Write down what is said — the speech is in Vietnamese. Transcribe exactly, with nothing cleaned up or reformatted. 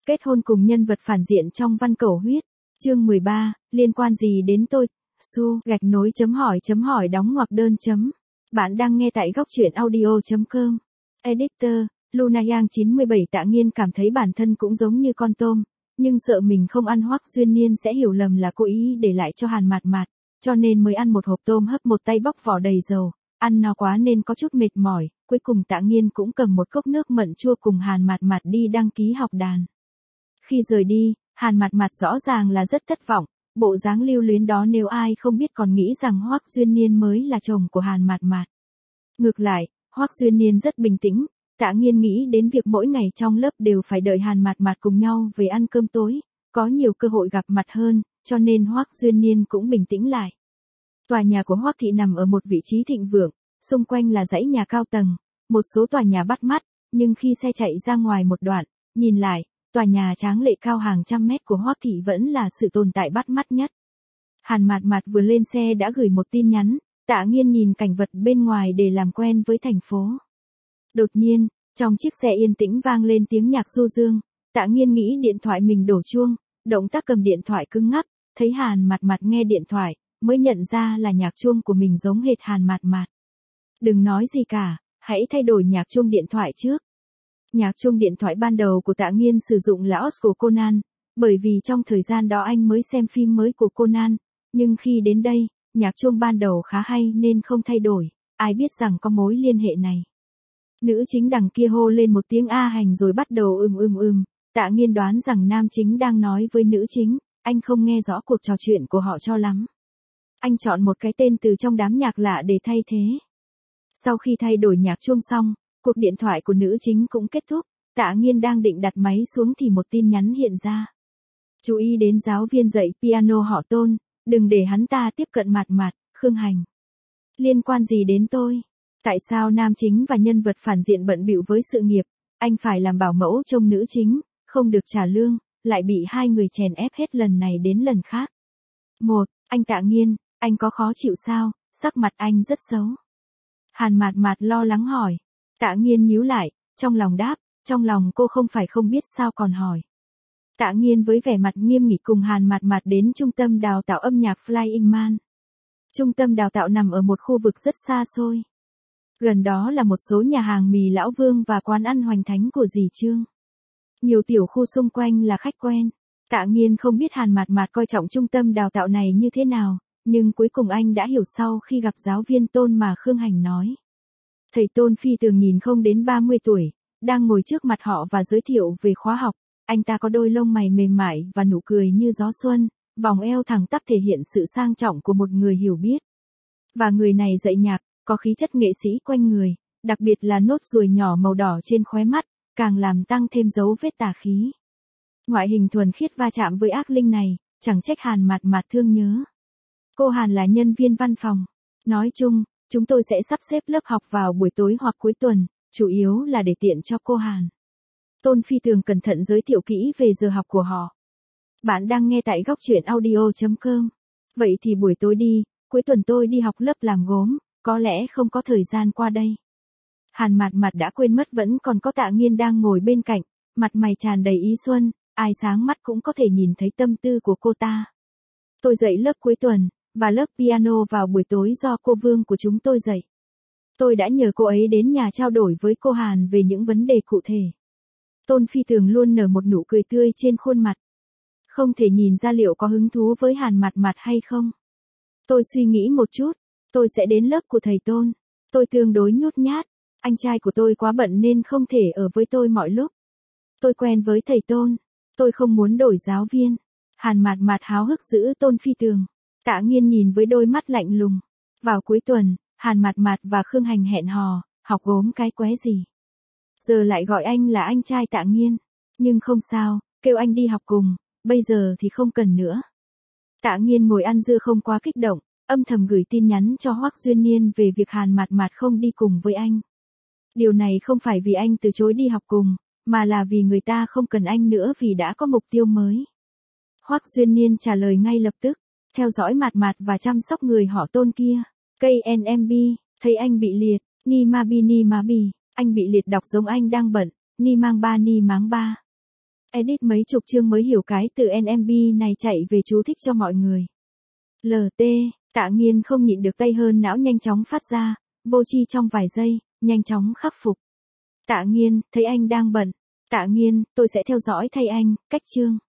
Kết hôn cùng nhân vật phản diện trong Văn Cẩu Huyết. Chương mười ba, liên quan gì đến tôi? Su, gạch nối chấm hỏi chấm hỏi đóng ngoặc đơn chấm. Bạn đang nghe tại góc truyện audio chấm com. Editor, Luna Yang chín mươi bảy Tạ Nghiên cảm thấy bản thân cũng giống như con tôm, nhưng sợ mình không ăn Hoắc Duyên Niên sẽ hiểu lầm là cố ý để lại cho Hàn Mạt Mạt, cho nên mới ăn một hộp tôm hấp một tay bóc vỏ đầy dầu. Ăn no quá nên có chút mệt mỏi, cuối cùng Tạ Nghiên cũng cầm một cốc nước mận chua cùng Hàn Mạt Mạt đi đăng ký học đàn. Khi rời đi, Hàn Mạt Mạt rõ ràng là rất thất vọng, bộ dáng lưu luyến đó nếu ai không biết còn nghĩ rằng Hoắc Duyên Niên mới là chồng của Hàn Mạt Mạt. Ngược lại, Hoắc Duyên Niên rất bình tĩnh, Tạ Nghiên nghĩ đến việc mỗi ngày trong lớp đều phải đợi Hàn Mạt Mạt cùng nhau về ăn cơm tối, có nhiều cơ hội gặp mặt hơn, cho nên Hoắc Duyên Niên cũng bình tĩnh lại. Tòa nhà của Hoắc thị nằm ở một vị trí thịnh vượng, xung quanh là dãy nhà cao tầng, một số tòa nhà bắt mắt, nhưng khi xe chạy ra ngoài một đoạn, nhìn lại, tòa nhà tráng lệ cao hàng trăm mét của Hoắc thị vẫn là sự tồn tại bắt mắt nhất. Hàn Mạt Mạt vừa lên xe đã gửi một tin nhắn, Tạ Nghiên nhìn cảnh vật bên ngoài để làm quen với thành phố. Đột nhiên, trong chiếc xe yên tĩnh vang lên tiếng nhạc du dương, Tạ Nghiên nghĩ điện thoại mình đổ chuông, động tác cầm điện thoại cứng ngắc, thấy Hàn Mạt Mạt nghe điện thoại, mới nhận ra là nhạc chuông của mình giống hệt Hàn Mạt Mạt. Đừng nói gì cả, hãy thay đổi nhạc chuông điện thoại trước. Nhạc chuông điện thoại ban đầu của Tạ Nghiên sử dụng là Oz của Conan, bởi vì trong thời gian đó anh mới xem phim mới của Conan, nhưng khi đến đây, nhạc chuông ban đầu khá hay nên không thay đổi, ai biết rằng có mối liên hệ này. Nữ chính đằng kia hô lên một tiếng A hành rồi bắt đầu ừm ừm ừm, Tạ Nghiên đoán rằng nam chính đang nói với nữ chính, anh không nghe rõ cuộc trò chuyện của họ cho lắm. Anh chọn một cái tên từ trong đám nhạc lạ để thay thế. Sau khi thay đổi nhạc chuông xong, cuộc điện thoại của nữ chính cũng kết thúc, Tạ Nghiên đang định đặt máy xuống thì một tin nhắn hiện ra. Chú ý đến giáo viên dạy piano họ Tôn, đừng để hắn ta tiếp cận Mạt Mạt, Khương Hành. Liên quan gì đến tôi? Tại sao nam chính và nhân vật phản diện bận bịu với sự nghiệp, anh phải làm bảo mẫu trông nữ chính, không được trả lương, lại bị hai người chèn ép hết lần này đến lần khác? Một, anh Tạ Nghiên, anh có khó chịu sao? Sắc mặt anh rất xấu. Hàn Mạt Mạt lo lắng hỏi. Tạ Nghiên nhíu lại, trong lòng đáp, trong lòng cô không phải không biết sao còn hỏi. Tạ Nghiên với vẻ mặt nghiêm nghị cùng Hàn Mạt Mạt đến trung tâm đào tạo âm nhạc Flying Man. Trung tâm đào tạo nằm ở một khu vực rất xa xôi. Gần đó là một số nhà hàng mì Lão Vương và quán ăn hoành thánh của dì Trương. Nhiều tiểu khu xung quanh là khách quen. Tạ Nghiên không biết Hàn Mạt Mạt coi trọng trung tâm đào tạo này như thế nào, nhưng cuối cùng anh đã hiểu sau khi gặp giáo viên Tôn mà Khương Hành nói. Thầy Tôn phi thường nhìn không đến ba mươi tuổi, đang ngồi trước mặt họ và giới thiệu về khóa học. Anh ta có đôi lông mày mềm mại và nụ cười như gió xuân, vòng eo thẳng tắp thể hiện sự sang trọng của một người hiểu biết. Và người này dạy nhạc, có khí chất nghệ sĩ quanh người, đặc biệt là nốt ruồi nhỏ màu đỏ trên khóe mắt, càng làm tăng thêm dấu vết tà khí. Ngoại hình thuần khiết va chạm với ác linh này, chẳng trách Hàn Mạt Mạt thương nhớ. Cô Hàn là nhân viên văn phòng. Nói chung, chúng tôi sẽ sắp xếp lớp học vào buổi tối hoặc cuối tuần, chủ yếu là để tiện cho cô Hàn. Tôn phi thường cẩn thận giới thiệu kỹ về giờ học của họ. Bạn đang nghe tại góc truyện audio chấm com. Vậy thì buổi tối đi, cuối tuần tôi đi học lớp làm gốm, có lẽ không có thời gian qua đây. Hàn Mạt Mạt đã quên mất vẫn còn có Tạ Nghiên đang ngồi bên cạnh, mặt mày tràn đầy ý xuân, ai sáng mắt cũng có thể nhìn thấy tâm tư của cô ta. Tôi dạy lớp cuối tuần, và lớp piano vào buổi tối do cô Vương của chúng tôi dạy. Tôi đã nhờ cô ấy đến nhà trao đổi với cô Hàn về những vấn đề cụ thể. Tôn phi thường luôn nở một nụ cười tươi trên khuôn mặt. Không thể nhìn ra liệu có hứng thú với Hàn Mạt Mạt hay không. Tôi suy nghĩ một chút, tôi sẽ đến lớp của thầy Tôn. Tôi tương đối nhút nhát, anh trai của tôi quá bận nên không thể ở với tôi mọi lúc. Tôi quen với thầy Tôn, tôi không muốn đổi giáo viên. Hàn Mạt Mạt háo hức giữ Tôn phi thường. Tạ Nghiên nhìn với đôi mắt lạnh lùng. Vào cuối tuần, Hàn Mạt Mạt và Khương Hành hẹn hò, học gốm cái qué gì. Giờ lại gọi anh là anh trai Tạ Nghiên. Nhưng không sao, kêu anh đi học cùng, bây giờ thì không cần nữa. Tạ Nghiên ngồi ăn dưa không quá kích động, âm thầm gửi tin nhắn cho Hoắc Duyên Niên về việc Hàn Mạt Mạt không đi cùng với anh. Điều này không phải vì anh từ chối đi học cùng, mà là vì người ta không cần anh nữa vì đã có mục tiêu mới. Hoắc Duyên Niên trả lời ngay lập tức, theo dõi Mạt Mạt và chăm sóc người họ Tôn kia. K N M B, thấy anh bị liệt, ni ma bi ni ma bi, anh bị liệt đọc giống anh đang bận, ni mang ba ni máng ba. Edit mấy chục chương mới hiểu cái từ en em bê này chạy về chú thích cho mọi người. lờ tê, Tạ Nghiên không nhịn được tay hơn não nhanh chóng phát ra, vô tri trong vài giây, nhanh chóng khắc phục. Tạ Nghiên, thấy anh đang bận. Tạ Nghiên, tôi sẽ theo dõi thay anh, cách chương.